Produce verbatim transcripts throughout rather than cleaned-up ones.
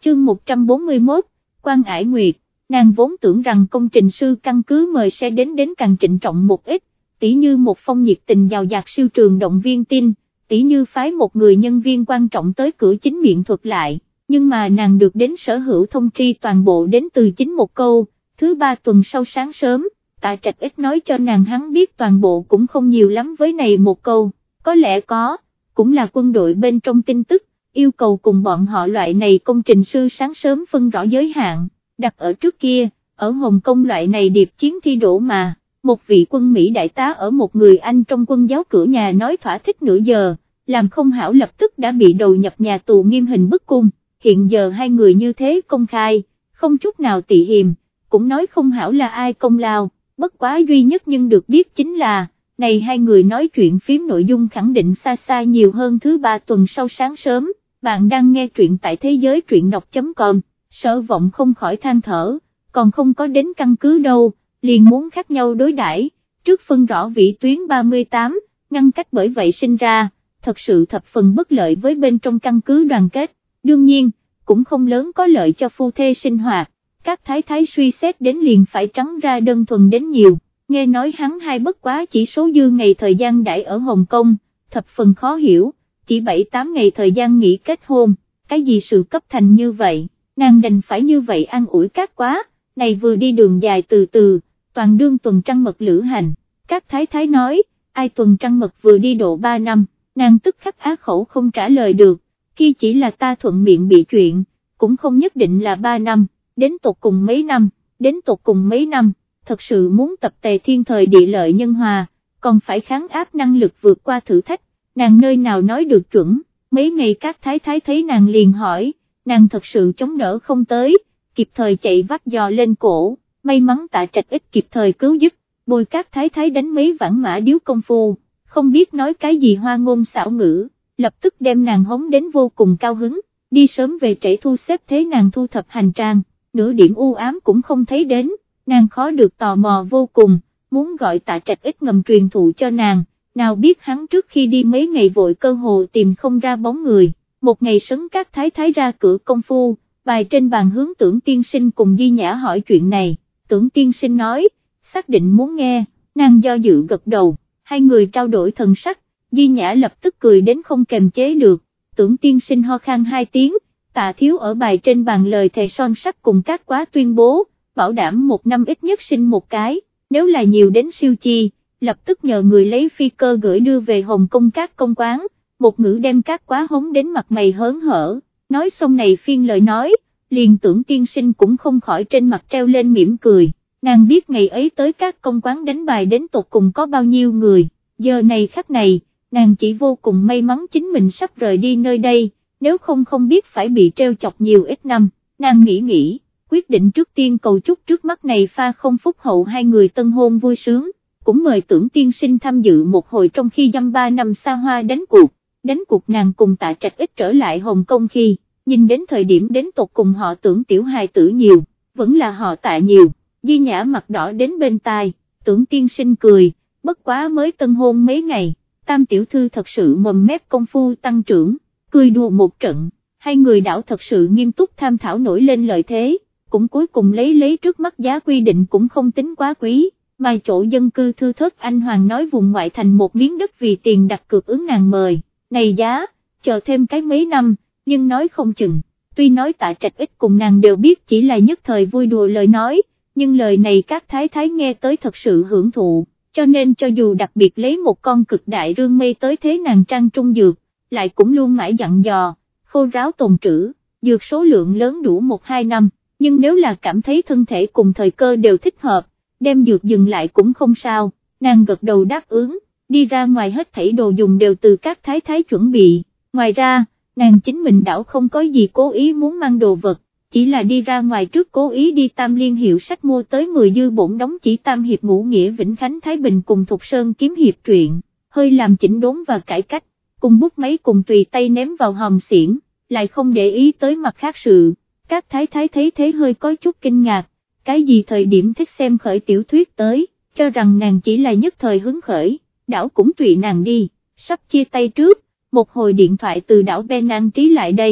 chương một trăm bốn mươi mốt, Quan Ải Nguyệt, nàng vốn tưởng rằng công trình sư căn cứ mời sẽ đến đến càng trịnh trọng một ít, tỉ như một phong nhiệt tình giàu dạt siêu trường động viên tin, tỉ như phái một người nhân viên quan trọng tới cửa chính miệng thuật lại, nhưng mà nàng được đến sở hữu thông tri toàn bộ đến từ chính một câu, thứ ba tuần sau sáng sớm, Tạ Trạch ít nói cho nàng hắn biết toàn bộ cũng không nhiều lắm với này một câu, có lẽ có, cũng là quân đội bên trong tin tức, yêu cầu cùng bọn họ loại này công trình sư sáng sớm phân rõ giới hạn, đặt ở trước kia, ở Hồng Kông loại này điệp chiến thi đổ mà, một vị quân Mỹ đại tá ở một người Anh trong quân giáo cửa nhà nói thỏa thích nửa giờ, làm không hảo lập tức đã bị đầu nhập nhà tù nghiêm hình bức cung, hiện giờ hai người như thế công khai, không chút nào tị hiềm, cũng nói không hảo là ai công lao, bất quá duy nhất nhưng được biết chính là, này hai người nói chuyện phím nội dung khẳng định xa xa nhiều hơn thứ ba tuần sau sáng sớm. Bạn đang nghe truyện tại thế giới truyện đọc.com, Sở Vọng không khỏi than thở, còn không có đến căn cứ đâu, liền muốn khác nhau đối đãi. Trước phân rõ vĩ tuyến ba mươi tám, ngăn cách bởi vậy sinh ra, thật sự thập phần bất lợi với bên trong căn cứ đoàn kết, đương nhiên, cũng không lớn có lợi cho phu thê sinh hoạt, các thái thái suy xét đến liền phải trắng ra đơn thuần đến nhiều, nghe nói hắn hai bất quá chỉ số dư ngày thời gian đãi ở Hồng Kông, thập phần khó hiểu. Chỉ bảy tám ngày thời gian nghỉ kết hôn, cái gì sự cấp thành như vậy, nàng đành phải như vậy an ủi các quá, này vừa đi đường dài từ từ, toàn đương tuần trăng mật lữ hành, các thái thái nói, ai tuần trăng mật vừa đi độ ba năm, nàng tức khắc á khẩu không trả lời được, kia chỉ là ta thuận miệng bị chuyện, cũng không nhất định là ba năm, đến tột cùng mấy năm, đến tột cùng mấy năm, thật sự muốn tập tề thiên thời địa lợi nhân hòa, còn phải kháng áp năng lực vượt qua thử thách. Nàng nơi nào nói được chuẩn, mấy ngày các thái thái thấy nàng liền hỏi, nàng thật sự chống đỡ không tới, kịp thời chạy vắt giò lên cổ, may mắn Tạ Trạch ít kịp thời cứu giúp, bồi các thái thái đánh mấy vãn mã điếu công phu, không biết nói cái gì hoa ngôn xảo ngữ, lập tức đem nàng hống đến vô cùng cao hứng, đi sớm về trễ thu xếp thế nàng thu thập hành trang, nửa điểm u ám cũng không thấy đến, nàng khó được tò mò vô cùng, muốn gọi Tạ Trạch ít ngầm truyền thụ cho nàng. Nào biết hắn trước khi đi mấy ngày vội cơ hồ tìm không ra bóng người, một ngày sấn các thái thái ra cửa công phu, bài trên bàn hướng Tưởng tiên sinh cùng Di Nhã hỏi chuyện này, Tưởng tiên sinh nói, xác định muốn nghe, nàng do dự gật đầu, hai người trao đổi thần sắc, Di Nhã lập tức cười đến không kềm chế được, Tưởng tiên sinh ho khan hai tiếng, Tạ thiếu ở bài trên bàn lời thề son sắt cùng các quá tuyên bố, bảo đảm một năm ít nhất sinh một cái, nếu là nhiều đến siêu chi. Lập tức nhờ người lấy phi cơ gửi đưa về Hồng Kông các công quán, một ngữ đem các quá hống đến mặt mày hớn hở, nói xong này phiên lời nói, liền Tưởng tiên sinh cũng không khỏi trên mặt treo lên mỉm cười, nàng biết ngày ấy tới các công quán đánh bài đến tột cùng có bao nhiêu người, giờ này khắc này, nàng chỉ vô cùng may mắn chính mình sắp rời đi nơi đây, nếu không không biết phải bị treo chọc nhiều ít năm, nàng nghĩ nghĩ, quyết định trước tiên cầu chúc trước mắt này pha không phúc hậu hai người tân hôn vui sướng. Cũng mời Tưởng tiên sinh tham dự một hồi trong khi dăm ba năm xa hoa đánh cuộc, đánh cuộc nàng cùng Tạ Trạch ít trở lại Hồng Kông khi, nhìn đến thời điểm đến tột cùng họ Tưởng tiểu hài tử nhiều, vẫn là họ Tạ nhiều, Di Nhã mặt đỏ đến bên tai, Tưởng tiên sinh cười, bất quá mới tân hôn mấy ngày, tam tiểu thư thật sự mồm mép công phu tăng trưởng, cười đùa một trận, hai người đảo thật sự nghiêm túc tham thảo nổi lên lợi thế, cũng cuối cùng lấy lấy trước mắt giá quy định cũng không tính quá quý. Mà chỗ dân cư thư thớt anh Hoàng nói vùng ngoại thành một miếng đất vì tiền đặt cược ứng nàng mời, này giá, chờ thêm cái mấy năm, nhưng nói không chừng, tuy nói Tạ Trạch ít cùng nàng đều biết chỉ là nhất thời vui đùa lời nói, nhưng lời này các thái thái nghe tới thật sự hưởng thụ, cho nên cho dù đặc biệt lấy một con cực đại rương mây tới thế nàng trang trung dược, lại cũng luôn mãi dặn dò, khô ráo tồn trữ, dược số lượng lớn đủ một hai năm, nhưng nếu là cảm thấy thân thể cùng thời cơ đều thích hợp, đem dược dừng lại cũng không sao, nàng gật đầu đáp ứng, đi ra ngoài hết thảy đồ dùng đều từ các thái thái chuẩn bị, ngoài ra, nàng chính mình đảo không có gì cố ý muốn mang đồ vật, chỉ là đi ra ngoài trước cố ý đi Tam Liên hiệu sách mua tới mười dư bổn đóng chỉ Tam Hiệp Ngũ Nghĩa Vĩnh Khánh Thái Bình cùng Thục Sơn Kiếm Hiệp truyện, hơi làm chỉnh đốn và cải cách, cùng bút máy cùng tùy tay ném vào hòm xiển, lại không để ý tới mặt khác sự, các thái thái thấy thế hơi có chút kinh ngạc. Cái gì thời điểm thích xem khởi tiểu thuyết tới, cho rằng nàng chỉ là nhất thời hứng khởi, đảo cũng tùy nàng đi, sắp chia tay trước, một hồi điện thoại từ đảo Penang Trí lại đây,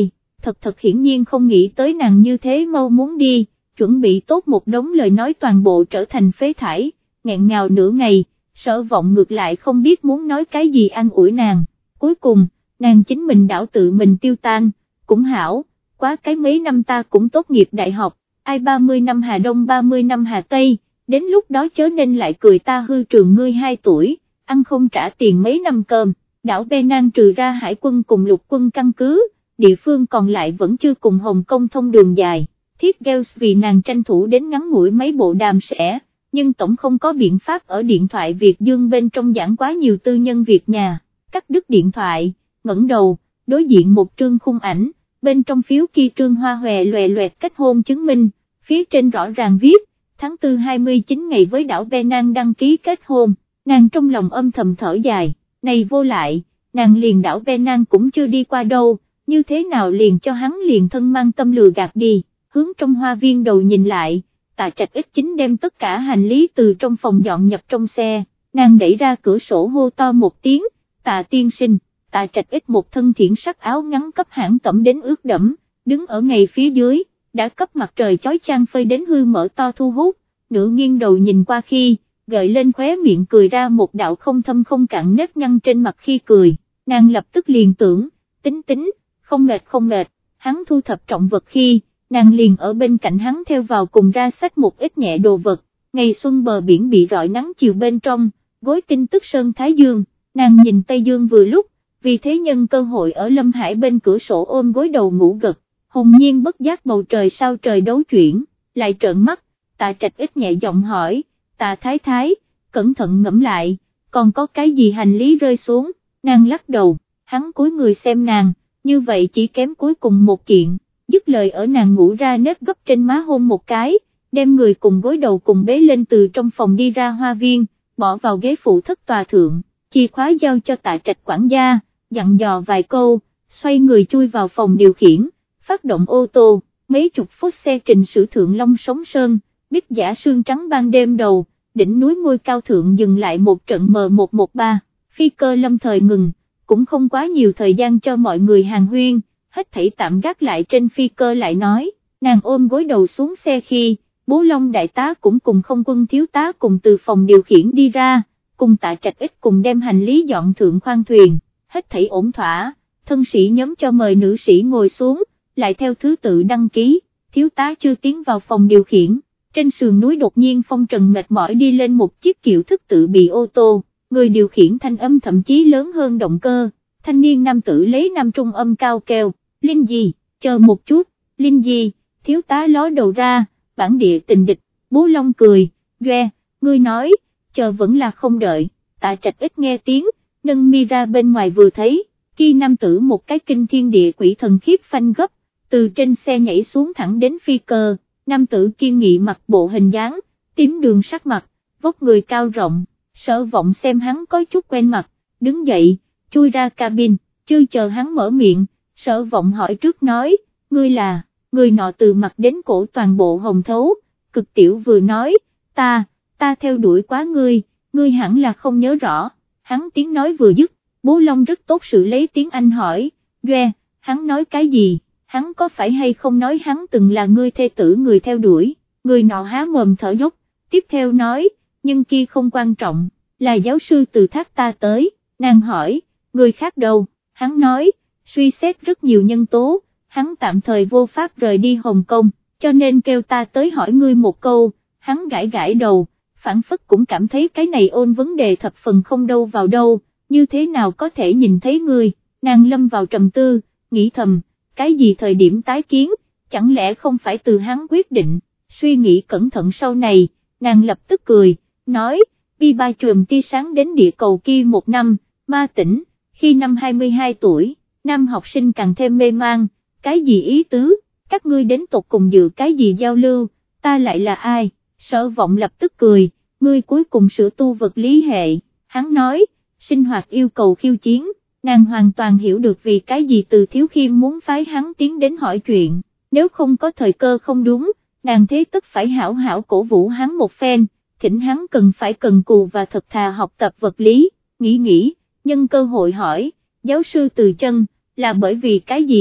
thật thật hiển nhiên không nghĩ tới nàng như thế mau muốn đi, chuẩn bị tốt một đống lời nói toàn bộ trở thành phế thải, nghẹn ngào nửa ngày, Sở Vọng ngược lại không biết muốn nói cái gì an ủi nàng, cuối cùng, nàng chính mình đảo tự mình tiêu tan, cũng hảo, quá cái mấy năm ta cũng tốt nghiệp đại học, ai ba mươi năm Hà Đông ba mươi năm Hà Tây, đến lúc đó chớ nên lại cười ta hư trường ngươi hai tuổi, ăn không trả tiền mấy năm cơm, đảo Penang trừ ra hải quân cùng lục quân căn cứ, địa phương còn lại vẫn chưa cùng Hồng Kông thông đường dài, Thiết Gales vì nàng tranh thủ đến ngắn ngủi mấy bộ đàm sẽ, nhưng tổng không có biện pháp ở điện thoại Việt Dương bên trong giảng quá nhiều tư nhân việc nhà, cắt đứt điện thoại, ngẩng đầu, đối diện một trương khung ảnh, bên trong phiếu kia trương hoa hòe loè loẹt kết hôn chứng minh, phía trên rõ ràng viết, tháng tư hai mươi chín ngày với đảo Penang đăng ký kết hôn, nàng trong lòng âm thầm thở dài, này vô lại, nàng liền đảo Penang cũng chưa đi qua đâu, như thế nào liền cho hắn liền thân mang tâm lừa gạt đi, hướng trong hoa viên đầu nhìn lại, Tạ Trạch Ích chính đem tất cả hành lý từ trong phòng dọn nhập trong xe, nàng đẩy ra cửa sổ hô to một tiếng, Tạ tiên sinh. Tạ Trạch Ích một thân thiển sắc áo ngắn cấp hãng tẩm đến ướt đẫm, đứng ở ngay phía dưới, đã cấp mặt trời chói chang phơi đến hư mở to thu hút, nửa nghiêng đầu nhìn qua khi, gợi lên khóe miệng cười ra một đạo không thâm không cạn nếp nhăn trên mặt khi cười, nàng lập tức liền tưởng, tính tính, không mệt không mệt, hắn thu thập trọng vật khi, nàng liền ở bên cạnh hắn theo vào cùng ra xách một ít nhẹ đồ vật, ngày xuân bờ biển bị rọi nắng chiều bên trong, gối tin tức sơn thái dương, nàng nhìn Tây Dương vừa lúc, vì thế nhân cơ hội ở Lâm Hải bên cửa sổ ôm gối đầu ngủ gật, hồn nhiên bất giác bầu trời sao trời đấu chuyển, lại trợn mắt, Tạ Trạch Ích nhẹ giọng hỏi, Tạ Thái Thái, cẩn thận ngẫm lại, còn có cái gì hành lý rơi xuống, nàng lắc đầu, hắn cúi người xem nàng, như vậy chỉ kém cuối cùng một kiện, dứt lời ở nàng ngủ ra nếp gấp trên má hôn một cái, đem người cùng gối đầu cùng bế lên từ trong phòng đi ra hoa viên, bỏ vào ghế phụ thất tòa thượng, chìa khóa giao cho Tạ Trạch quản gia, dặn dò vài câu, xoay người chui vào phòng điều khiển, phát động ô tô, mấy chục phút xe trình sử thượng Long Sóng Sơn, biết giả sương trắng ban đêm đầu, đỉnh núi ngôi cao thượng dừng lại một trận M một một ba, phi cơ lâm thời ngừng, cũng không quá nhiều thời gian cho mọi người hàng huyên, hết thảy tạm gác lại trên phi cơ lại nói, nàng ôm gối đầu xuống xe khi, Bố Long đại tá cũng cùng không quân thiếu tá cùng từ phòng điều khiển đi ra, cùng Tạ Trạch Ích cùng đem hành lý dọn thượng khoang thuyền, hết thảy ổn thỏa, thân sĩ nhóm cho mời nữ sĩ ngồi xuống, lại theo thứ tự đăng ký, thiếu tá chưa tiến vào phòng điều khiển, trên sườn núi đột nhiên phong trần mệt mỏi đi lên một chiếc kiệu thức tự bị ô tô, người điều khiển thanh âm thậm chí lớn hơn động cơ, thanh niên nam tử lấy nam trung âm cao kêu, Linh Di, chờ một chút, Linh Di, thiếu tá ló đầu ra, bản địa tình địch, Bố Long cười, doe, ngươi nói, chờ vẫn là không đợi, Tạ Trạch Ích nghe tiếng, nâng mi ra bên ngoài vừa thấy, kia nam tử một cái kinh thiên địa quỷ thần khiếp phanh gấp, từ trên xe nhảy xuống thẳng đến phi cơ, nam tử kiên nghị mặt bộ hình dáng, tím đường sắc mặt, vóc người cao rộng, Sở Vọng xem hắn có chút quen mặt, đứng dậy, chui ra cabin, chưa chờ hắn mở miệng, Sở Vọng hỏi trước nói, ngươi là, người nọ từ mặt đến cổ toàn bộ hồng thấu, cực tiểu vừa nói, ta, ta theo đuổi quá ngươi, ngươi hẳn là không nhớ rõ, hắn tiếng nói vừa dứt, Bố Long rất tốt sự lấy tiếng Anh hỏi, doe, hắn nói cái gì, hắn có phải hay không nói hắn từng là ngươi thê tử người theo đuổi, người nọ há mồm thở dốc, tiếp theo nói, nhưng kia không quan trọng, là giáo sư từ thác ta tới, nàng hỏi, người khác đâu, hắn nói, suy xét rất nhiều nhân tố, hắn tạm thời vô pháp rời đi Hồng Kông, cho nên kêu ta tới hỏi ngươi một câu, hắn gãi gãi đầu, phản phất cũng cảm thấy cái này ôn vấn đề thập phần không đâu vào đâu, như thế nào có thể nhìn thấy ngươi, nàng lâm vào trầm tư, nghĩ thầm, cái gì thời điểm tái kiến, chẳng lẽ không phải từ hắn quyết định, suy nghĩ cẩn thận sau này, nàng lập tức cười, nói, bi ba chùm tia sáng đến địa cầu kia một năm, ma tỉnh, khi năm hai mươi hai tuổi, nam học sinh càng thêm mê mang, cái gì ý tứ, các ngươi đến tột cùng dự cái gì giao lưu, ta lại là ai, Sở Vọng lập tức cười, ngươi cuối cùng sửa tu vật lý hệ, hắn nói, sinh hoạt yêu cầu khiêu chiến, nàng hoàn toàn hiểu được vì cái gì Từ Thiếu Khiêm muốn phái hắn tiến đến hỏi chuyện, nếu không có thời cơ không đúng, nàng thế tất phải hảo hảo cổ vũ hắn một phen, thỉnh hắn cần phải cần cù và thật thà học tập vật lý, nghĩ nghĩ, nhân cơ hội hỏi, giáo sư Từ Chân, là bởi vì cái gì,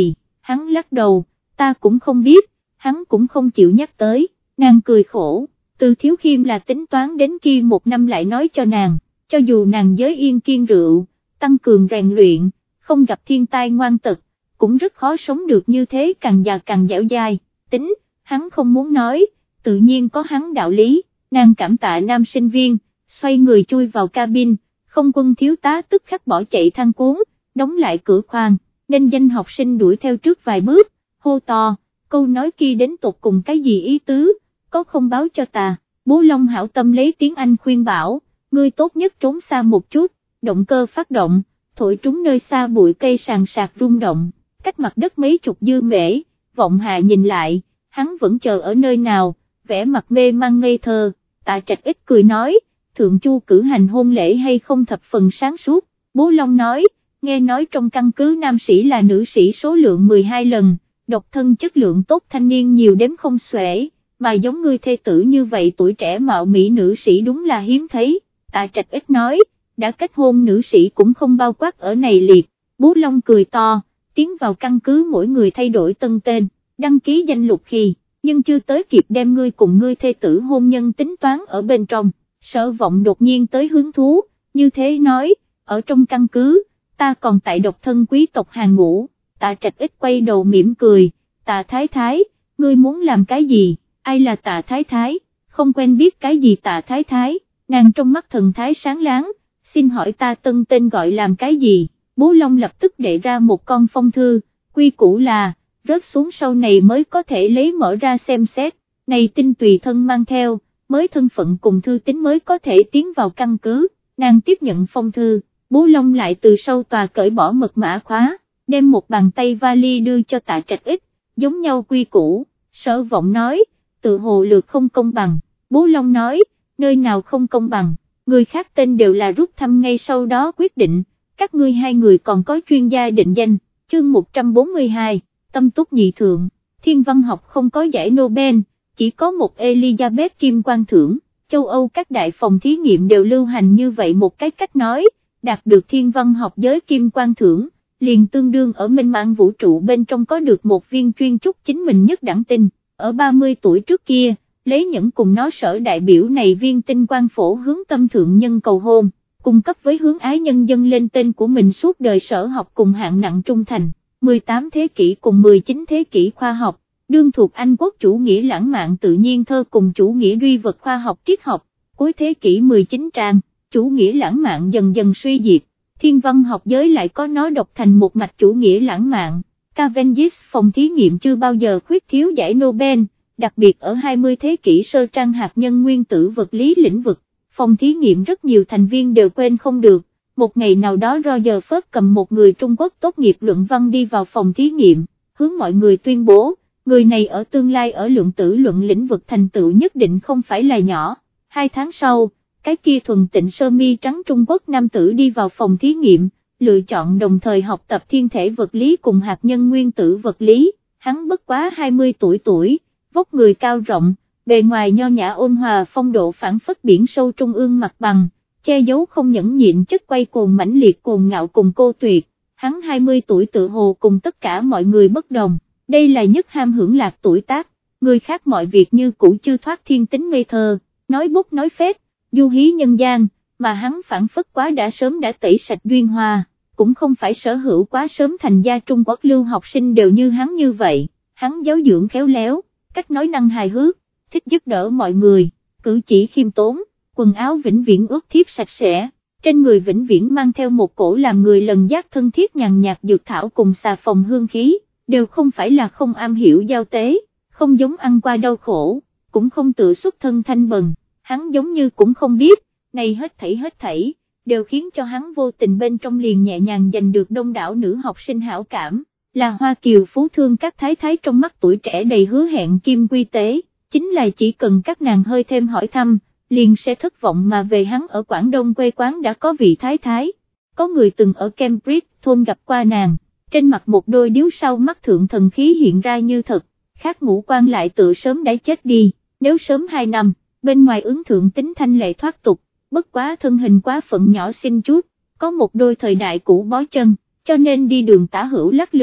Hắn lắc đầu, ta cũng không biết, hắn cũng không chịu nhắc tới, nàng cười khổ, Từ Thiếu Khiêm là tính toán đến kia một năm lại nói cho nàng, cho dù nàng giới yên kiên rượu, tăng cường rèn luyện, không gặp thiên tai ngoan tật, cũng rất khó sống được như thế, càng già càng dẻo dai, tính, hắn không muốn nói, tự nhiên có hắn đạo lý, nàng cảm tạ nam sinh viên, xoay người chui vào cabin, không quân thiếu tá tức khắc bỏ chạy thang cuốn, đóng lại cửa khoang, nên danh học sinh đuổi theo trước vài bước, hô to, câu nói kia đến tột cùng cái gì ý tứ, có không báo cho ta, Bố Long hảo tâm lấy tiếng Anh khuyên bảo, ngươi tốt nhất trốn xa một chút, động cơ phát động, thổi trúng nơi xa bụi cây sàn sạc rung động, cách mặt đất mấy chục dư mễ, vọng hạ nhìn lại, hắn vẫn chờ ở nơi nào, vẻ mặt mê mang ngây thơ, Tạ Trạch ít cười nói, thượng chu cử hành hôn lễ hay không thập phần sáng suốt, Bố Long nói, nghe nói trong căn cứ nam sĩ là nữ sĩ số lượng mười hai lần, độc thân chất lượng tốt thanh niên nhiều đếm không xuể, mà giống ngươi thê tử như vậy tuổi trẻ mạo mỹ nữ sĩ đúng là hiếm thấy, Tạ Trạch ít nói, đã kết hôn nữ sĩ cũng không bao quát ở này liệt, Bố Long cười to, tiến vào căn cứ mỗi người thay đổi tân tên, đăng ký danh lục khi, nhưng chưa tới kịp đem ngươi cùng ngươi thê tử hôn nhân tính toán ở bên trong, Sở Vọng đột nhiên tới hứng thú, như thế nói, ở trong căn cứ, ta còn tại độc thân quý tộc hàng ngũ, Tạ Trạch ít quay đầu mỉm cười, Tạ Thái Thái, ngươi muốn làm cái gì, ai là Tạ Thái Thái, không quen biết cái gì Tạ Thái Thái, nàng trong mắt thần thái sáng láng, xin hỏi ta tân tên gọi làm cái gì, Bố Long lập tức đệ ra một con phong thư, quy củ là, rớt xuống sau này mới có thể lấy mở ra xem xét, này tin tùy thân mang theo, mới thân phận cùng thư tín mới có thể tiến vào căn cứ, nàng tiếp nhận phong thư, Bố Long lại từ sau tòa cởi bỏ mật mã khóa, đem một bàn tay vali đưa cho Tạ Trạch ít, giống nhau quy củ, Sở Vọng nói, tự hồ lược không công bằng, Bố Long nói, nơi nào không công bằng, người khác tên đều là rút thăm ngay sau đó quyết định, các ngươi hai người còn có chuyên gia định danh, chương một trăm bốn mươi hai, tâm túc nhị thượng, thiên văn học không có giải Nobel, chỉ có một Elizabeth Kim Quang thưởng, châu Âu các đại phòng thí nghiệm đều lưu hành như vậy một cái cách nói, đạt được thiên văn học giới Kim Quang thưởng, liền tương đương ở mênh mang vũ trụ bên trong có được một viên chuyên chúc chính mình nhất đẳng tinh, ở ba mươi tuổi trước kia, lấy những cùng nó sở đại biểu này viên tinh quang phổ hướng tâm thượng nhân cầu hôn, cung cấp với hướng ái nhân dân lên tên của mình suốt đời sở học cùng hạng nặng trung thành, mười tám thế kỷ cùng mười chín thế kỷ khoa học, đương thuộc Anh quốc chủ nghĩa lãng mạn tự nhiên thơ cùng chủ nghĩa duy vật khoa học triết học, cuối thế kỷ mười chín trang, chủ nghĩa lãng mạn dần dần suy diệt, thiên văn học giới lại có nó độc thành một mạch chủ nghĩa lãng mạn, Cavendish phòng thí nghiệm chưa bao giờ khuyết thiếu giải Nobel, đặc biệt ở hai mươi thế kỷ sơ trang hạt nhân nguyên tử vật lý lĩnh vực, phòng thí nghiệm rất nhiều thành viên đều quên không được, một ngày nào đó Roger Firth cầm một người Trung Quốc tốt nghiệp luận văn đi vào phòng thí nghiệm, hướng mọi người tuyên bố, người này ở tương lai ở lượng tử luận lĩnh vực thành tựu nhất định không phải là nhỏ, hai tháng sau, cái kia thuần tịnh sơ mi trắng Trung Quốc nam tử đi vào phòng thí nghiệm, lựa chọn đồng thời học tập thiên thể vật lý cùng hạt nhân nguyên tử vật lý, hắn bất quá hai mươi tuổi tuổi, vóc người cao rộng, bề ngoài nho nhã ôn hòa phong độ phản phất biển sâu trung ương mặt bằng, che giấu không nhẫn nhịn chất quay cuồng mãnh liệt cuồng ngạo cùng cô tuyệt, hắn hai mươi tuổi tự hồ cùng tất cả mọi người bất đồng, đây là nhất ham hưởng lạc tuổi tác, người khác mọi việc như cũ chưa thoát thiên tính ngây thơ, nói bút nói phép, du hí nhân gian, mà hắn phản phất quá đã sớm đã tẩy sạch duyên hoa, cũng không phải sở hữu quá sớm thành gia Trung Quốc lưu học sinh đều như hắn như vậy, hắn giáo dưỡng khéo léo, cách nói năng hài hước, thích giúp đỡ mọi người, cử chỉ khiêm tốn, quần áo vĩnh viễn ướt thiếp sạch sẽ, trên người vĩnh viễn mang theo một cổ làm người lần giác thân thiết nhàn nhạt dược thảo cùng xà phòng hương khí, đều không phải là không am hiểu giao tế, không giống ăn qua đau khổ, cũng không tự xuất thân thanh bần, hắn giống như cũng không biết, này hết thảy hết thảy, đều khiến cho hắn vô tình bên trong liền nhẹ nhàng giành được đông đảo nữ học sinh hảo cảm, là Hoa Kiều phú thương các thái thái trong mắt tuổi trẻ đầy hứa hẹn kim quy tế, chính là chỉ cần các nàng hơi thêm hỏi thăm, liền sẽ thất vọng mà về hắn ở Quảng Đông quê quán đã có vị thái thái, có người từng ở Cambridge thôn gặp qua nàng, trên mặt một đôi điếu sau mắt thượng thần khí hiện ra như thật, khác ngũ quan lại tự sớm đã chết đi, nếu sớm hai năm, bên ngoài ứng thượng tính thanh lệ thoát tục, bất quá thân hình quá phận nhỏ xinh chút, có một đôi thời đại cũ bó chân, cho nên đi đường tả hữu lắc lư,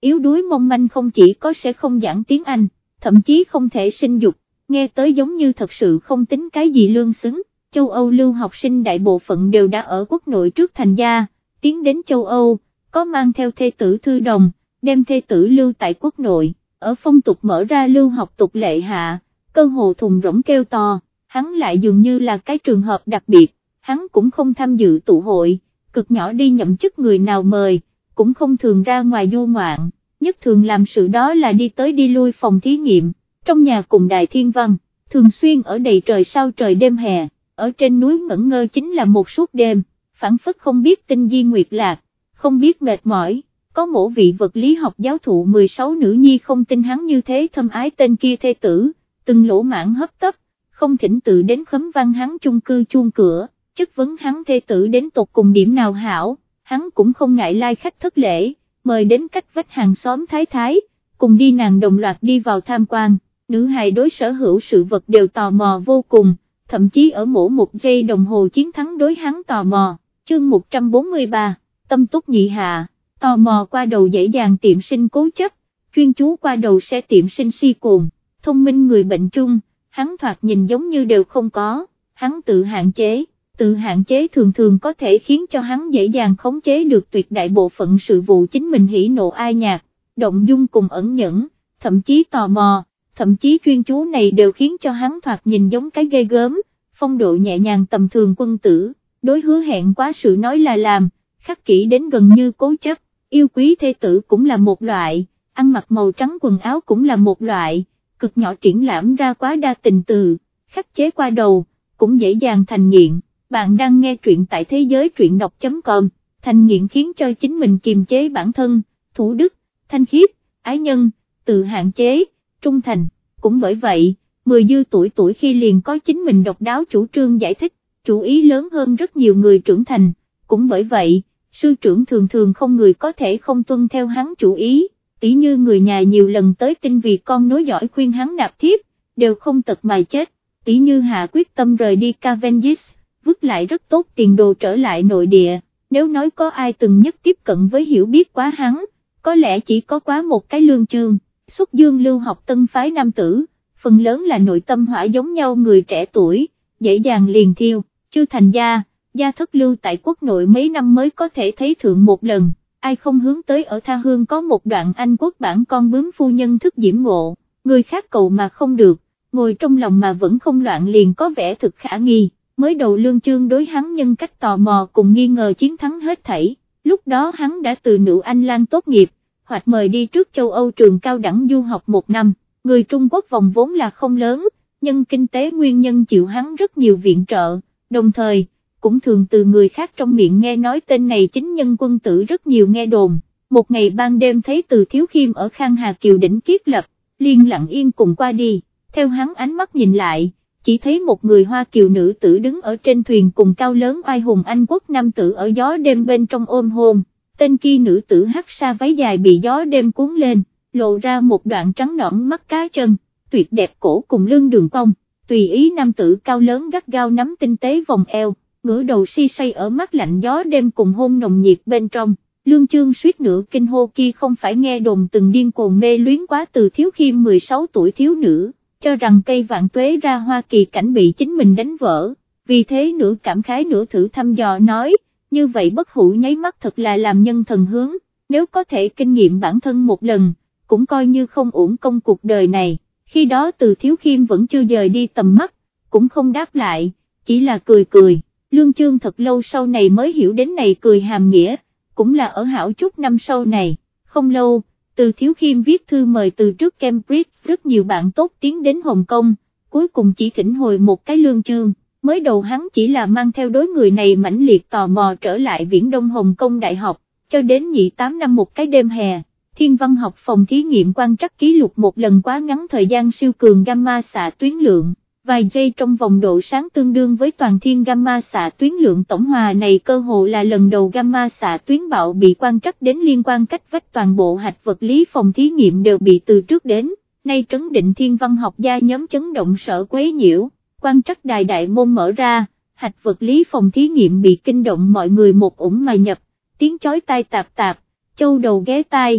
yếu đuối mong manh không chỉ có sẽ không giảng tiếng Anh, thậm chí không thể sinh dục, nghe tới giống như thật sự không tính cái gì lương xứng. Châu Âu lưu học sinh đại bộ phận đều đã ở quốc nội trước thành gia, tiến đến châu Âu, có mang theo thê tử thư đồng, đem thê tử lưu tại quốc nội, ở phong tục mở ra lưu học tục lệ hạ, cơ hồ thùng rỗng kêu to, hắn lại dường như là cái trường hợp đặc biệt, hắn cũng không tham dự tụ hội, cực nhỏ đi nhậm chức người nào mời, cũng không thường ra ngoài du ngoạn, nhất thường làm sự đó là đi tới đi lui phòng thí nghiệm, trong nhà cùng đài thiên văn, thường xuyên ở đầy trời sao trời đêm hè, ở trên núi ngẩn ngơ chính là một suốt đêm, phảng phất không biết tinh di nguyệt lạc, không biết mệt mỏi. Có mổ vị vật lý học giáo thụ mười sáu nữ nhi không tin hắn như thế thâm ái tên kia thê tử, từng lỗ mãn hấp tấp, không thỉnh tự đến khấm văn hắn chung cư chuông cửa, chất vấn hắn thê tử đến tột cùng điểm nào hảo, hắn cũng không ngại lai khách thất lễ, mời đến cách vách hàng xóm thái thái, cùng đi nàng đồng loạt đi vào tham quan, nữ hài đối sở hữu sự vật đều tò mò vô cùng, thậm chí ở mỗi một giây đồng hồ chiến thắng đối hắn tò mò. Chương một trăm bốn mươi ba, tâm túc nhị hạ. Tò mò qua đầu dễ dàng tiệm sinh cố chấp, chuyên chú qua đầu sẽ tiệm sinh si cuồng, thông minh người bệnh chung, hắn thoạt nhìn giống như đều không có, hắn tự hạn chế, tự hạn chế thường thường có thể khiến cho hắn dễ dàng khống chế được tuyệt đại bộ phận sự vụ chính mình hỉ nộ ai nhạc, động dung cùng ẩn nhẫn, thậm chí tò mò, thậm chí chuyên chú này đều khiến cho hắn thoạt nhìn giống cái ghê gớm, phong độ nhẹ nhàng tầm thường quân tử, đối hứa hẹn quá sự nói là làm, khắc kỷ đến gần như cố chấp. Yêu quý thê tử cũng là một loại, ăn mặc màu trắng quần áo cũng là một loại, cực nhỏ triển lãm ra quá đa tình từ, khắc chế qua đầu, cũng dễ dàng thành nghiện. Bạn đang nghe truyện tại thế giới truyện đọc chấm com, thành nghiện khiến cho chính mình kiềm chế bản thân, thủ đức, thanh khiết, ái nhân, tự hạn chế, trung thành, cũng bởi vậy, mười dư tuổi tuổi khi liền có chính mình độc đáo chủ trương giải thích, chủ ý lớn hơn rất nhiều người trưởng thành, cũng bởi vậy, sư trưởng thường thường không người có thể không tuân theo hắn chủ ý, tỉ như người nhà nhiều lần tới tin vì con nối dõi khuyên hắn nạp thiếp, đều không tật mà chết, tỉ như hạ quyết tâm rời đi Cavendish, vứt lại rất tốt tiền đồ trở lại nội địa, nếu nói có ai từng nhất tiếp cận với hiểu biết quá hắn, có lẽ chỉ có quá một cái Lương Chương, xuất dương lưu học tân phái nam tử, phần lớn là nội tâm hỏa giống nhau người trẻ tuổi, dễ dàng liền thiêu, chưa thành gia. Gia thất lưu tại quốc nội mấy năm mới có thể thấy thượng một lần, ai không hướng tới ở tha hương có một đoạn Anh quốc bản con bướm phu nhân thức diễm ngộ, người khác cầu mà không được, ngồi trong lòng mà vẫn không loạn liền có vẻ thực khả nghi, mới đầu Lương Chương đối hắn nhân cách tò mò cùng nghi ngờ chiến thắng hết thảy, lúc đó hắn đã từ nữ Anh Lan tốt nghiệp, hoặc mời đi trước châu Âu trường cao đẳng du học một năm, người Trung Quốc vòng vốn là không lớn, nhưng kinh tế nguyên nhân chịu hắn rất nhiều viện trợ, đồng thời, cũng thường từ người khác trong miệng nghe nói tên này chính nhân quân tử rất nhiều nghe đồn, một ngày ban đêm thấy Từ Thiếu Khiêm ở Khang Hà Kiều đỉnh Kiết Lập, liền lặng yên cùng qua đi, theo hắn ánh mắt nhìn lại, chỉ thấy một người Hoa Kiều nữ tử đứng ở trên thuyền cùng cao lớn oai hùng Anh quốc nam tử ở gió đêm bên trong ôm hôn, tên kia nữ tử hắc sa váy dài bị gió đêm cuốn lên, lộ ra một đoạn trắng nõn mắt cá chân, tuyệt đẹp cổ cùng lưng đường cong, tùy ý nam tử cao lớn gắt gao nắm tinh tế vòng eo, ngửa đầu si say ở mắt lạnh gió đêm cùng hôn nồng nhiệt bên trong, Lương Chương suýt nữa kinh hô kia không phải nghe đồn từng điên cuồng mê luyến quá Từ Thiếu Khiêm mười sáu tuổi thiếu nữ, cho rằng cây vạn tuế ra Hoa Kỳ cảnh bị chính mình đánh vỡ, vì thế nửa cảm khái nửa thử thăm dò nói, như vậy bất hủ nháy mắt thật là làm nhân thần hướng, nếu có thể kinh nghiệm bản thân một lần, cũng coi như không uổng công cuộc đời này, khi đó Từ Thiếu Khiêm vẫn chưa dời đi tầm mắt, cũng không đáp lại, chỉ là cười cười. Lương Chương thật lâu sau này mới hiểu đến này cười hàm nghĩa, cũng là ở hảo chút năm sau này, không lâu, Từ Thiếu Khiêm viết thư mời từ trước Cambridge rất nhiều bạn tốt tiến đến Hồng Kông, cuối cùng chỉ thỉnh hồi một cái Lương Chương, mới đầu hắn chỉ là mang theo đối người này mãnh liệt tò mò trở lại Viễn Đông Hồng Kông Đại học, cho đến nhị tám năm một cái đêm hè, Thiên văn học phòng thí nghiệm quan trắc ký lục một lần quá ngắn thời gian siêu cường gamma xạ tuyến lượng. Vài giây trong vòng độ sáng tương đương với toàn thiên gamma xạ tuyến lượng tổng hòa này cơ hồ là lần đầu gamma xạ tuyến bạo bị quan trắc đến liên quan cách vách toàn bộ hạch vật lý phòng thí nghiệm đều bị từ trước đến, nay trấn định thiên văn học gia nhóm chấn động sở quấy nhiễu, quan trắc đài đại môn mở ra, hạch vật lý phòng thí nghiệm bị kinh động mọi người một ủng mà nhập, tiếng chói tai tạp tạp, châu đầu ghé tai,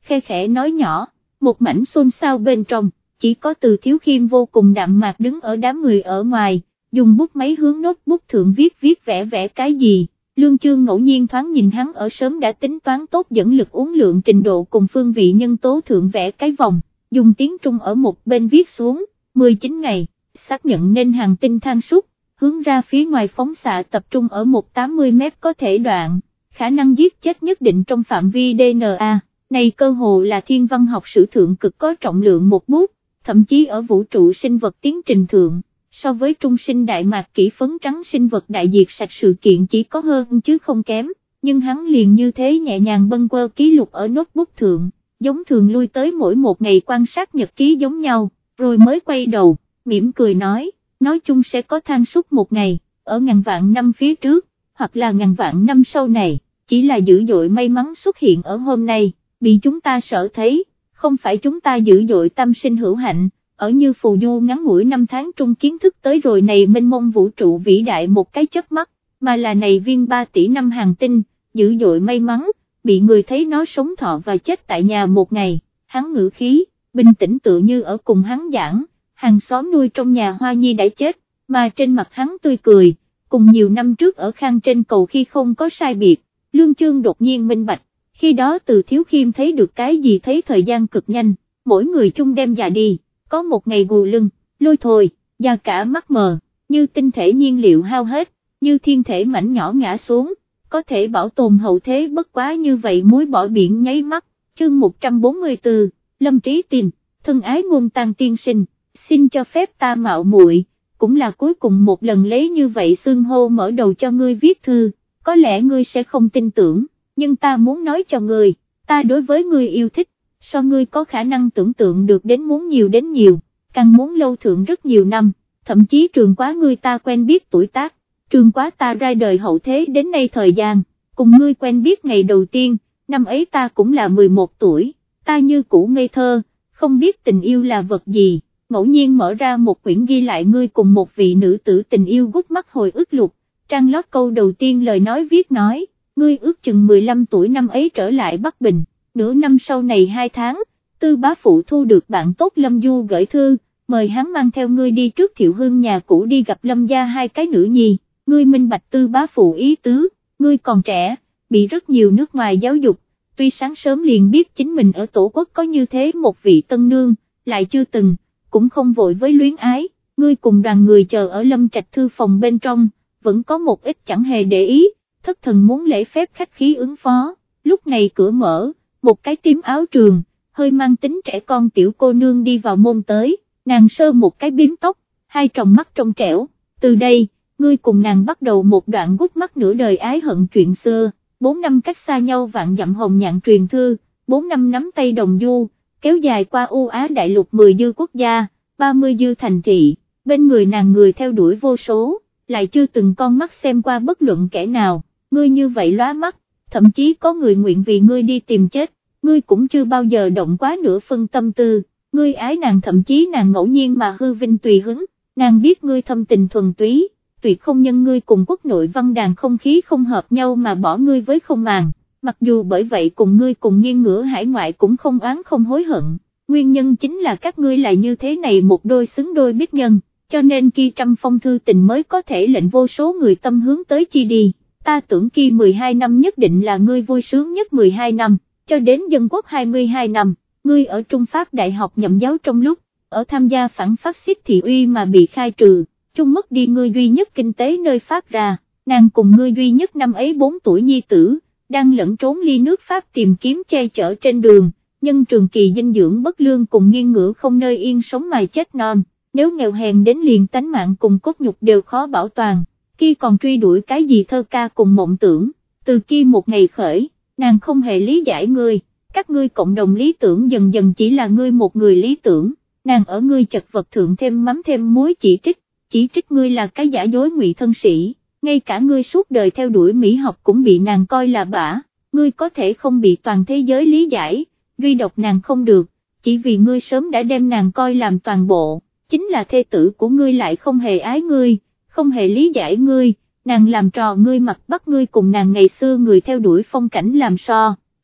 khe khẽ nói nhỏ, một mảnh xôn xao bên trong, chỉ có Từ Thiếu Khiêm vô cùng đạm mạc đứng ở đám người ở ngoài, dùng bút máy hướng notebook thượng viết viết vẽ vẽ cái gì. Lương Chương ngẫu nhiên thoáng nhìn hắn ở sớm đã tính toán tốt dẫn lực uốn lượng trình độ cùng phương vị nhân tố thượng vẽ cái vòng, dùng tiếng Trung ở một bên viết xuống, mười chín ngày, xác nhận nên hàng tinh than sút, hướng ra phía ngoài phóng xạ tập trung ở một trăm tám mươi mét có thể đoạn, khả năng giết chết nhất định trong phạm vi đê en a, này cơ hồ là thiên văn học sử thượng cực có trọng lượng một bút, thậm chí ở vũ trụ sinh vật tiến trình thượng. So với trung sinh đại mạc kỷ phấn trắng sinh vật đại diệt sạch sự kiện chỉ có hơn chứ không kém, nhưng hắn liền như thế nhẹ nhàng bâng quơ ký lục ở notebook thượng, giống thường lui tới mỗi một ngày quan sát nhật ký giống nhau, rồi mới quay đầu, mỉm cười nói, nói chung sẽ có than sút một ngày, ở ngàn vạn năm phía trước, hoặc là ngàn vạn năm sau này, chỉ là dữ dội may mắn xuất hiện ở hôm nay, bị chúng ta sợ thấy, không phải chúng ta dữ dội tâm sinh hữu hạnh. Ở như phù du ngắn ngủi năm tháng trung kiến thức tới rồi này mênh mông vũ trụ vĩ đại một cái chớp mắt, mà là này viên ba tỷ năm hàng tinh, dữ dội may mắn, bị người thấy nó sống thọ và chết tại nhà một ngày, hắn ngữ khí, bình tĩnh tự như ở cùng hắn giảng, hàng xóm nuôi trong nhà Hoa Nhi đã chết, mà trên mặt hắn tươi cười, cùng nhiều năm trước ở Khang trên cầu khi không có sai biệt. Lương Chương đột nhiên minh bạch, khi đó Từ Thiếu Khiêm thấy được cái gì, thấy thời gian cực nhanh, mỗi người chung đem già đi. Có một ngày gù lưng, lôi thôi, da cả mắt mờ, như tinh thể nhiên liệu hao hết, như thiên thể mảnh nhỏ ngã xuống, có thể bảo tồn hậu thế bất quá như vậy muối bỏ biển nháy mắt. Chương một trăm bốn mươi tư, Lâm Trí Tin, thân ái ngôn tăng tiên sinh, xin cho phép ta mạo muội, cũng là cuối cùng một lần lấy như vậy xưng hô mở đầu cho ngươi viết thư, có lẽ ngươi sẽ không tin tưởng, nhưng ta muốn nói cho ngươi, ta đối với ngươi yêu thích. So ngươi có khả năng tưởng tượng được đến muốn nhiều đến nhiều, càng muốn lâu thượng rất nhiều năm, thậm chí trường quá ngươi ta quen biết tuổi tác, trường quá ta ra đời hậu thế đến nay thời gian, cùng ngươi quen biết ngày đầu tiên, năm ấy ta cũng là mười một tuổi, ta như cũ ngây thơ, không biết tình yêu là vật gì, ngẫu nhiên mở ra một quyển ghi lại ngươi cùng một vị nữ tử tình yêu gút mắt hồi ức lục, trang lót câu đầu tiên lời nói viết nói, ngươi ước chừng mười lăm tuổi năm ấy trở lại Bắc Bình. Nửa năm sau này hai tháng, Tư bá phụ thu được bạn tốt Lâm Du gửi thư, mời hắn mang theo ngươi đi trước Thiệu Hương nhà cũ đi gặp Lâm gia hai cái nữ nhi, ngươi minh bạch Tư bá phụ ý tứ, ngươi còn trẻ, bị rất nhiều nước ngoài giáo dục, tuy sáng sớm liền biết chính mình ở tổ quốc có như thế một vị tân nương, lại chưa từng, cũng không vội với luyến ái, ngươi cùng đoàn người chờ ở Lâm Trạch thư phòng bên trong, vẫn có một ít chẳng hề để ý, thất thần muốn lễ phép khách khí ứng phó, lúc này cửa mở. Một cái tím áo trường, hơi mang tính trẻ con tiểu cô nương đi vào môn tới, nàng sơ một cái bím tóc, hai tròng mắt trong trẻo, từ đây, ngươi cùng nàng bắt đầu một đoạn gút mắt nửa đời ái hận chuyện xưa, bốn năm cách xa nhau vạn dặm hồng nhạn truyền thư, bốn năm nắm tay đồng du, kéo dài qua U Á đại lục mười dư quốc gia, ba mươi dư thành thị, bên người nàng người theo đuổi vô số, lại chưa từng con mắt xem qua bất luận kẻ nào, ngươi như vậy lóa mắt. Thậm chí có người nguyện vì ngươi đi tìm chết, ngươi cũng chưa bao giờ động quá nửa phân tâm tư, ngươi ái nàng thậm chí nàng ngẫu nhiên mà hư vinh tùy hứng, nàng biết ngươi thâm tình thuần túy, tuyệt không nhân ngươi cùng quốc nội văn đàn không khí không hợp nhau mà bỏ ngươi với không màng, mặc dù bởi vậy cùng ngươi cùng nghiêng ngửa hải ngoại cũng không oán không hối hận, nguyên nhân chính là các ngươi là như thế này một đôi xứng đôi biết nhân, cho nên khi trăm phong thư tình mới có thể lệnh vô số người tâm hướng tới chi đi. Ta tưởng kia mười hai năm nhất định là ngươi vui sướng nhất mười hai năm, cho đến dân quốc hai mươi hai năm, ngươi ở Trung Pháp Đại học nhậm giáo trong lúc, ở tham gia phản phát xít thị uy mà bị khai trừ, chung mất đi ngươi duy nhất kinh tế nơi Pháp ra, nàng cùng ngươi duy nhất năm ấy bốn tuổi nhi tử, đang lẫn trốn ly nước Pháp tìm kiếm che chở trên đường, nhân trường kỳ dinh dưỡng bất lương cùng nghiêng ngửa không nơi yên sống mà chết non, nếu nghèo hèn đến liền tánh mạng cùng cốt nhục đều khó bảo toàn. Khi còn truy đuổi cái gì thơ ca cùng mộng tưởng, từ khi một ngày khởi, nàng không hề lý giải ngươi, các ngươi cộng đồng lý tưởng dần dần chỉ là ngươi một người lý tưởng, nàng ở ngươi chật vật thượng thêm mắm thêm muối chỉ trích, chỉ trích ngươi là cái giả dối ngụy thân sĩ, ngay cả ngươi suốt đời theo đuổi mỹ học cũng bị nàng coi là bả, ngươi có thể không bị toàn thế giới lý giải, duy độc nàng không được, chỉ vì ngươi sớm đã đem nàng coi làm toàn bộ, chính là thê tử của ngươi lại không hề ái ngươi. Không hề lý giải ngươi, nàng làm trò ngươi mặt bắt ngươi cùng nàng ngày xưa người theo đuổi phong cảnh làm so,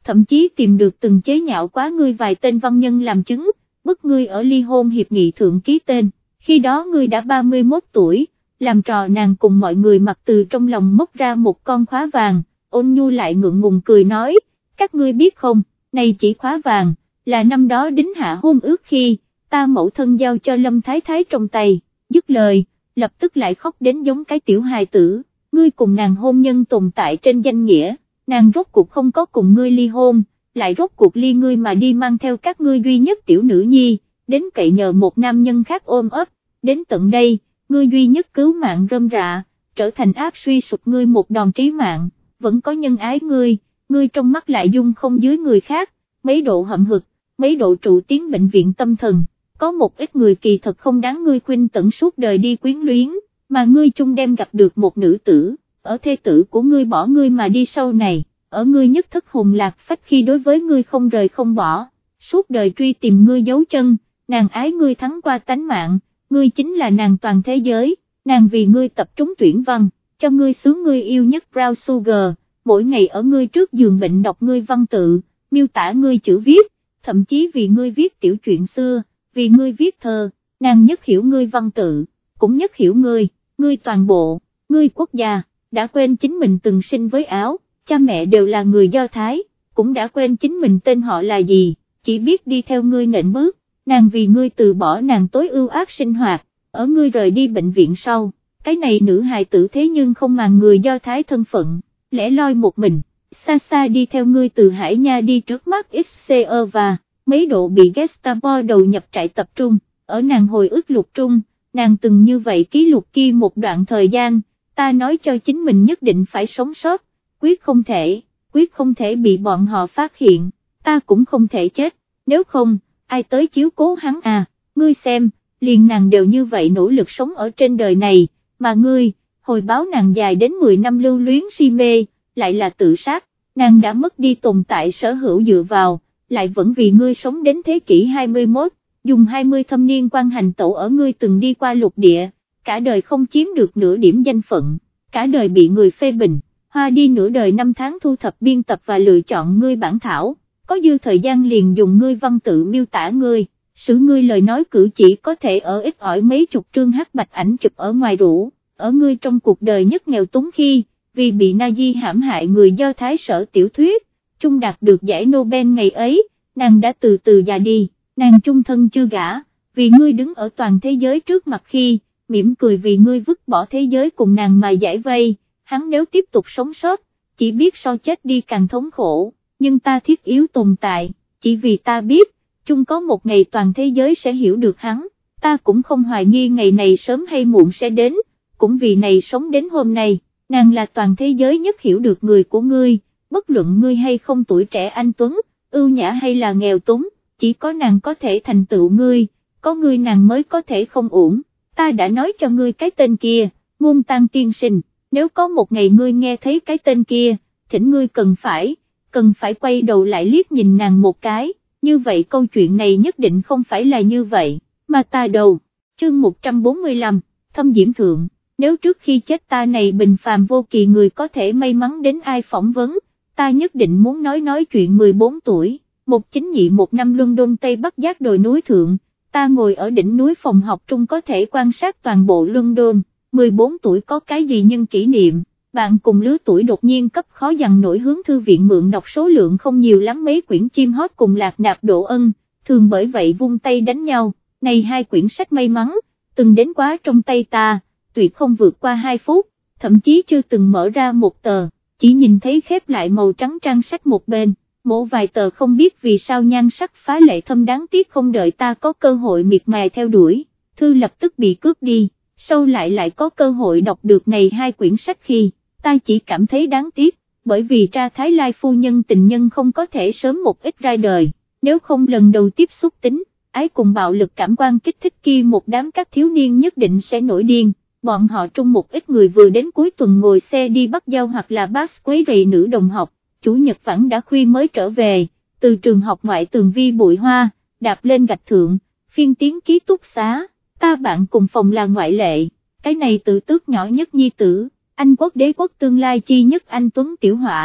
thậm chí tìm được từng chế nhạo quá ngươi vài tên văn nhân làm chứng, bức ngươi ở ly hôn hiệp nghị thượng ký tên, khi đó ngươi đã ba mươi mốt tuổi, làm trò nàng cùng mọi người mặc từ trong lòng móc ra một con khóa vàng, Ôn Nhu lại ngượng ngùng cười nói, các ngươi biết không, này chỉ khóa vàng, là năm đó đính hạ hôn ước khi, ta mẫu thân giao cho Lâm Thái Thái trong tay, dứt lời, lập tức lại khóc đến giống cái tiểu hài tử, ngươi cùng nàng hôn nhân tồn tại trên danh nghĩa, nàng rốt cuộc không có cùng ngươi ly hôn, lại rốt cuộc ly ngươi mà đi mang theo các ngươi duy nhất tiểu nữ nhi, đến cậy nhờ một nam nhân khác ôm ấp, đến tận đây, ngươi duy nhất cứu mạng rơm rạ, trở thành ác suy sụp ngươi một đòn trí mạng, vẫn có nhân ái ngươi, ngươi trong mắt lại dung không dưới người khác, mấy độ hậm hực, mấy độ trụ tiến bệnh viện tâm thần, có một ít người kỳ thật không đáng ngươi khuyên tận suốt đời đi quyến luyến, mà ngươi chung đem gặp được một nữ tử, ở thê tử của ngươi bỏ ngươi mà đi sau này, ở ngươi nhất thất hồn lạc phách khi đối với ngươi không rời không bỏ, suốt đời truy tìm ngươi dấu chân, nàng ái ngươi thắng qua tánh mạng, ngươi chính là nàng toàn thế giới, nàng vì ngươi tập trúng tuyển văn, cho ngươi sướng ngươi yêu nhất brown sugar, mỗi ngày ở ngươi trước giường bệnh đọc ngươi văn tự, miêu tả ngươi chữ viết, thậm chí vì ngươi viết tiểu chuyện xưa, vì ngươi viết thơ, nàng nhất hiểu ngươi văn tự, cũng nhất hiểu ngươi, ngươi toàn bộ, ngươi quốc gia, đã quên chính mình từng sinh với Áo, cha mẹ đều là người Do Thái, cũng đã quên chính mình tên họ là gì, chỉ biết đi theo ngươi nện bước, nàng vì ngươi từ bỏ nàng tối ưu ác sinh hoạt, ở ngươi rời đi bệnh viện sau, cái này nữ hài tử thế nhưng không màng người Do Thái thân phận, lẻ loi một mình, xa xa đi theo ngươi từ Hải Nha đi trước mắt ích xê e và mấy độ bị Gestapo đầu nhập trại tập trung, ở nàng hồi ức lục trung, nàng từng như vậy ký lục kia một đoạn thời gian, ta nói cho chính mình nhất định phải sống sót, quyết không thể, quyết không thể bị bọn họ phát hiện, ta cũng không thể chết, nếu không, ai tới chiếu cố hắn à, ngươi xem, liền nàng đều như vậy nỗ lực sống ở trên đời này, mà ngươi, hồi báo nàng dài đến mười năm lưu luyến si mê, lại là tự sát, nàng đã mất đi tồn tại sở hữu dựa vào, lại vẫn vì ngươi sống đến thế kỷ hai mươi mốt, dùng hai mươi thâm niên quan hành tẩu ở ngươi từng đi qua lục địa, cả đời không chiếm được nửa điểm danh phận, cả đời bị người phê bình, hoa đi nửa đời năm tháng thu thập biên tập và lựa chọn ngươi bản thảo, có dư thời gian liền dùng ngươi văn tự miêu tả ngươi, sử ngươi lời nói cử chỉ có thể ở ít ỏi mấy chục trương hắc bạch ảnh chụp ở ngoài rủ, ở ngươi trong cuộc đời nhất nghèo túng khi, vì bị Nazi hãm hại người Do Thái sở tiểu thuyết, chung đạt được giải Nobel ngày ấy, nàng đã từ từ già đi, nàng chung thân chưa gả, vì ngươi đứng ở toàn thế giới trước mặt khi, mỉm cười vì ngươi vứt bỏ thế giới cùng nàng mà giải vây, hắn nếu tiếp tục sống sót, chỉ biết so chết đi càng thống khổ, nhưng ta thiết yếu tồn tại, chỉ vì ta biết, chung có một ngày toàn thế giới sẽ hiểu được hắn, ta cũng không hoài nghi ngày này sớm hay muộn sẽ đến, cũng vì này sống đến hôm nay, nàng là toàn thế giới nhất hiểu được người của ngươi, bất luận ngươi hay không tuổi trẻ anh tuấn, ưu nhã hay là nghèo túng, chỉ có nàng có thể thành tựu ngươi, có ngươi nàng mới có thể không uổng, ta đã nói cho ngươi cái tên kia, Ngôn Tăng tiên sinh, nếu có một ngày ngươi nghe thấy cái tên kia, thỉnh ngươi cần phải, cần phải quay đầu lại liếc nhìn nàng một cái, như vậy câu chuyện này nhất định không phải là như vậy, mà ta đầu, chương một trăm bốn mươi lăm, Thâm Diễm Thượng, nếu trước khi chết ta này bình phàm vô kỳ người có thể may mắn đến ai phỏng vấn, ta nhất định muốn nói nói chuyện mười bốn tuổi, một chính nhị một năm London Tây Bắc giác đồi núi thượng, ta ngồi ở đỉnh núi phòng học trung có thể quan sát toàn bộ London, mười bốn tuổi có cái gì nhân kỷ niệm, bạn cùng lứa tuổi đột nhiên cấp khó dằn nổi hướng thư viện mượn đọc số lượng không nhiều lắm mấy quyển chim hót cùng Lạc Nạp Độ Ân, thường bởi vậy vung tay đánh nhau, này hai quyển sách may mắn, từng đến quá trong tay ta, tuyệt không vượt qua hai phút, thậm chí chưa từng mở ra một tờ, chỉ nhìn thấy khép lại màu trắng trang sách một bên, mổ vài tờ không biết vì sao nhan sắc phá lệ thâm đáng tiếc không đợi ta có cơ hội miệt mài theo đuổi, thư lập tức bị cướp đi, sau lại lại có cơ hội đọc được này hai quyển sách khi, ta chỉ cảm thấy đáng tiếc, bởi vì tra Thái Lai phu nhân tình nhân không có thể sớm một ít ra đời, nếu không lần đầu tiếp xúc tính, ái cùng bạo lực cảm quan kích thích kia một đám các thiếu niên nhất định sẽ nổi điên. Bọn họ trong một ít người vừa đến cuối tuần ngồi xe đi bắt giao hoặc là bus quấy rầy nữ đồng học, chủ nhật vãn đã khuya mới trở về, từ trường học ngoại tường vi bụi hoa, đạp lên gạch thượng, phiên tiến ký túc xá, ta bạn cùng phòng là ngoại lệ, cái này tự tước nhỏ nhất nhi tử, Anh quốc đế quốc tương lai chi nhất anh Tuấn Tiểu Hỏa,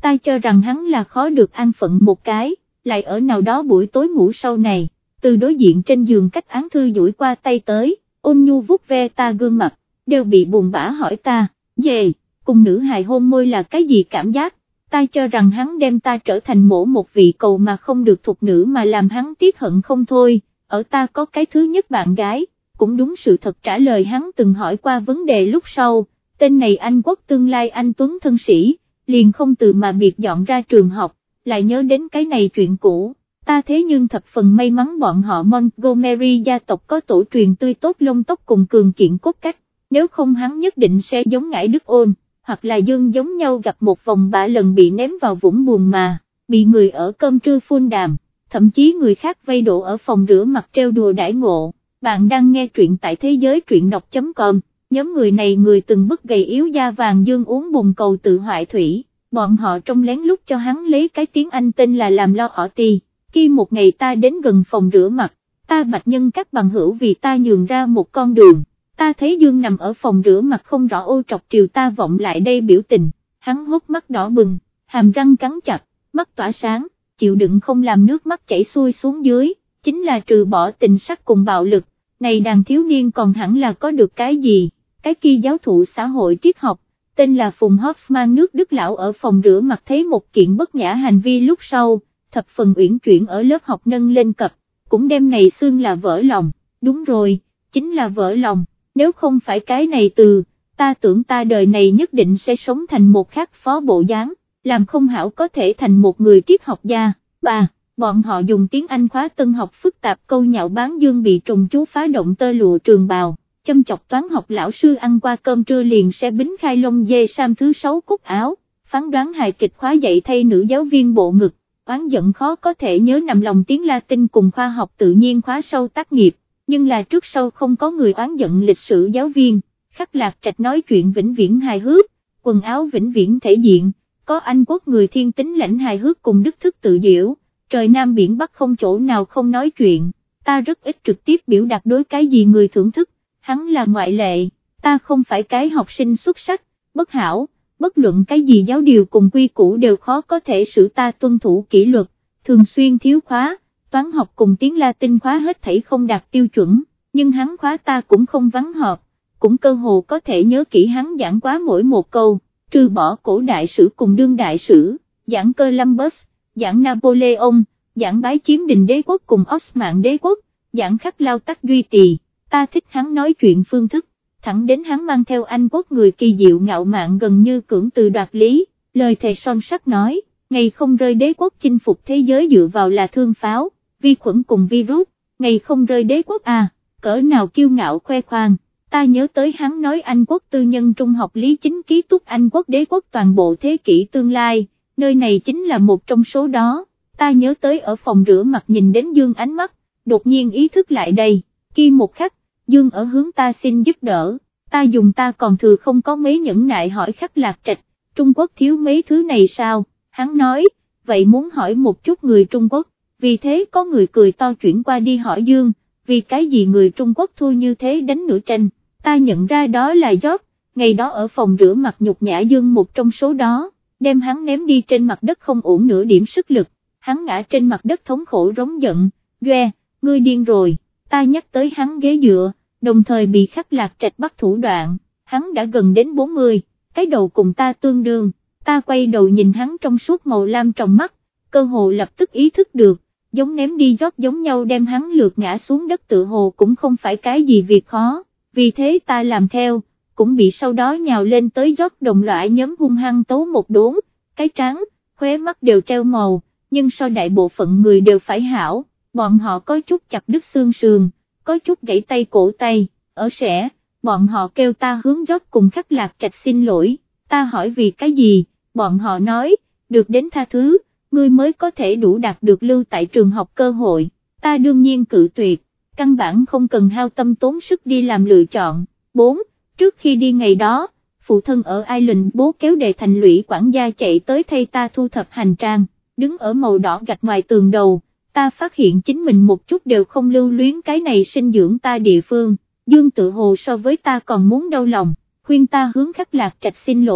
ta cho rằng hắn là khó được an phận một cái, lại ở nào đó buổi tối ngủ sau này, từ đối diện trên giường cách án thư duỗi qua tay tới, ôn nhu vuốt ve ta gương mặt, đều bị buồn bã hỏi ta, về, cùng nữ hài hôn môi là cái gì cảm giác, ta cho rằng hắn đem ta trở thành mổ một vị cầu mà không được thục nữ mà làm hắn tiếc hận không thôi, ở ta có cái thứ nhất bạn gái, cũng đúng sự thật trả lời hắn từng hỏi qua vấn đề lúc sau, tên này Anh Quốc tương lai anh Tuấn thân sĩ, liền không từ mà biệt dọn ra trường học, lại nhớ đến cái này chuyện cũ. Ta thế nhưng thập phần may mắn bọn họ Montgomery gia tộc có tổ truyền tươi tốt lông tóc cùng cường kiện cốt cách, nếu không hắn nhất định sẽ giống Ngải Đức Ôn, hoặc là Dương giống nhau gặp một vòng bạ lần bị ném vào vũng buồn mà, bị người ở cơm trưa phun đàm, thậm chí người khác vây đổ ở phòng rửa mặt trêu đùa đãi ngộ. Bạn đang nghe truyện tại thế giới truyện đọc chấm com, nhóm người này người từng bức gầy yếu da vàng Dương uống bồn cầu tự hoại thủy, bọn họ trong lén lút cho hắn lấy cái tiếng Anh tên là làm lo ở ti. Khi một ngày ta đến gần phòng rửa mặt, ta bạch nhân các bằng hữu vì ta nhường ra một con đường, ta thấy Dương nằm ở phòng rửa mặt không rõ ô trọc triều ta vọng lại đây biểu tình, hắn hốc mắt đỏ bừng, hàm răng cắn chặt, mắt tỏa sáng, chịu đựng không làm nước mắt chảy xuôi xuống dưới, chính là trừ bỏ tình sắc cùng bạo lực, này đàn thiếu niên còn hẳn là có được cái gì, cái kia giáo thụ xã hội triết học, tên là Phùng Hoffman nước Đức lão ở phòng rửa mặt thấy một kiện bất nhã hành vi lúc sau, thập phần uyển chuyển ở lớp học nâng lên cập, cũng đem này xương là vỡ lòng, đúng rồi, chính là vỡ lòng, nếu không phải cái này từ, ta tưởng ta đời này nhất định sẽ sống thành một khác phó bộ dáng, làm không hảo có thể thành một người triết học gia. Ba, bọn họ dùng tiếng Anh khóa tân học phức tạp câu nhạo bán Dương bị trùng chú phá động tơ lụa trường bào, châm chọc toán học lão sư ăn qua cơm trưa liền sẽ bính khai lông dê sam thứ sáu cúc áo, phán đoán hài kịch khóa dạy thay nữ giáo viên bộ ngực, oán giận khó có thể nhớ nằm lòng tiếng Latin cùng khoa học tự nhiên khóa sâu tác nghiệp, nhưng là trước sau không có người oán giận lịch sử giáo viên, Khắc Lạc Trạch nói chuyện vĩnh viễn hài hước, quần áo vĩnh viễn thể diện, có Anh Quốc người thiên tính lãnh hài hước cùng đức thức tự diễu, trời Nam biển Bắc không chỗ nào không nói chuyện, ta rất ít trực tiếp biểu đạt đối cái gì người thưởng thức, hắn là ngoại lệ, ta không phải cái học sinh xuất sắc, bất hảo, bất luận cái gì giáo điều cùng quy củ đều khó có thể xử ta tuân thủ kỷ luật, thường xuyên thiếu khóa, toán học cùng tiếng Latin khóa hết thảy không đạt tiêu chuẩn, nhưng hắn khóa ta cũng không vắng họp, cũng cơ hồ có thể nhớ kỹ hắn giảng quá mỗi một câu, trừ bỏ cổ đại sử cùng đương đại sử, giảng Columbus, giảng Napoleon, giảng bái chiếm đình đế quốc cùng Osman đế quốc, giảng khắc lao tắc duy tỳ, ta thích hắn nói chuyện phương thức, thẳng đến hắn mang theo Anh Quốc người kỳ diệu ngạo mạn gần như cưỡng từ đoạt lý, lời thề son sắt nói, ngày không rơi đế quốc chinh phục thế giới dựa vào là thương pháo, vi khuẩn cùng virus, ngày không rơi đế quốc à, cỡ nào kiêu ngạo khoe khoang. Ta nhớ tới hắn nói Anh Quốc tư nhân trung học lý chính ký túc Anh Quốc đế quốc toàn bộ thế kỷ tương lai, nơi này chính là một trong số đó, ta nhớ tới ở phòng rửa mặt nhìn đến Dương ánh mắt, đột nhiên ý thức lại đây, kia một khắc, Dương ở hướng ta xin giúp đỡ, ta dùng ta còn thừa không có mấy nhẫn nại hỏi Khắc Lạc Trạch, Trung Quốc thiếu mấy thứ này sao, hắn nói, vậy muốn hỏi một chút người Trung Quốc, vì thế có người cười to chuyển qua đi hỏi Dương, vì cái gì người Trung Quốc thua như thế đánh nửa tranh. Ta nhận ra đó là George, ngày đó ở phòng rửa mặt nhục nhã Dương một trong số đó, đem hắn ném đi trên mặt đất không uổng nửa điểm sức lực, hắn ngã trên mặt đất thống khổ rống giận, Doe, ngươi điên rồi, ta nhắc tới hắn ghế dựa, đồng thời bị Khắc Lạc Trạch bắt thủ đoạn, hắn đã gần đến bốn mươi, cái đầu cùng ta tương đương, ta quay đầu nhìn hắn trong suốt màu lam trong mắt, cơ hồ lập tức ý thức được, giống ném đi George giống nhau đem hắn lượt ngã xuống đất tự hồ cũng không phải cái gì việc khó. Vì thế ta làm theo, cũng bị sau đó nhào lên tới George đồng loại nhóm hung hăng tấu một đốn, cái trán, khóe mắt đều treo màu, nhưng so đại bộ phận người đều phải hảo, bọn họ có chút chặt đứt xương sườn, có chút gãy tay cổ tay, ở sẻ, bọn họ kêu ta hướng George cùng Khắc Lạc Trạch xin lỗi, ta hỏi vì cái gì, bọn họ nói, được đến tha thứ, ngươi mới có thể đủ đạt được lưu tại trường học cơ hội, ta đương nhiên cự tuyệt. Căn bản không cần hao tâm tốn sức đi làm lựa chọn. bốn. Trước khi đi ngày đó, phụ thân ở Ireland bố kéo đề thành lũy quản gia chạy tới thay ta thu thập hành trang, đứng ở màu đỏ gạch ngoài tường đầu, ta phát hiện chính mình một chút đều không lưu luyến cái này sinh dưỡng ta địa phương, Dương tự hồ so với ta còn muốn đau lòng, khuyên ta hướng Khắc Lạc Trạch xin lỗi,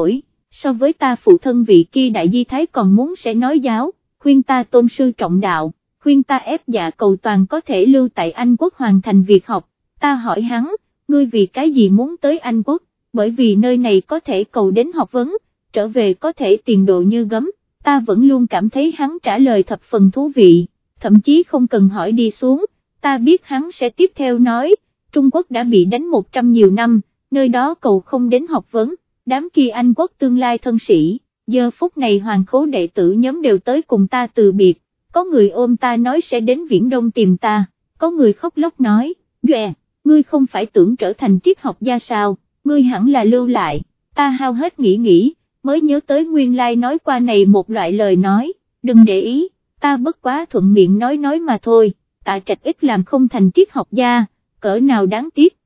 so với ta phụ thân vị kia đại di thái còn muốn sẽ nói giáo, khuyên ta tôn sư trọng đạo, khuyên ta ép dạ cầu toàn có thể lưu tại Anh Quốc hoàn thành việc học. Ta hỏi hắn, ngươi vì cái gì muốn tới Anh Quốc, bởi vì nơi này có thể cầu đến học vấn, trở về có thể tiền đồ như gấm. Ta vẫn luôn cảm thấy hắn trả lời thập phần thú vị, thậm chí không cần hỏi đi xuống, ta biết hắn sẽ tiếp theo nói, Trung Quốc đã bị đánh một trăm nhiều năm, nơi đó cầu không đến học vấn, đám kia Anh Quốc tương lai thân sĩ, giờ phút này hoàng khố đệ tử nhóm đều tới cùng ta từ biệt, có người ôm ta nói sẽ đến Viễn Đông tìm ta, có người khóc lóc nói, Duệ, ngươi không phải tưởng trở thành triết học gia sao, ngươi hẳn là lưu lại, ta hao hết nghĩ nghĩ, mới nhớ tới nguyên lai nói qua này một loại lời nói, đừng để ý, ta bất quá thuận miệng nói nói mà thôi, Tạ Trạch ít làm không thành triết học gia, cỡ nào đáng tiếc.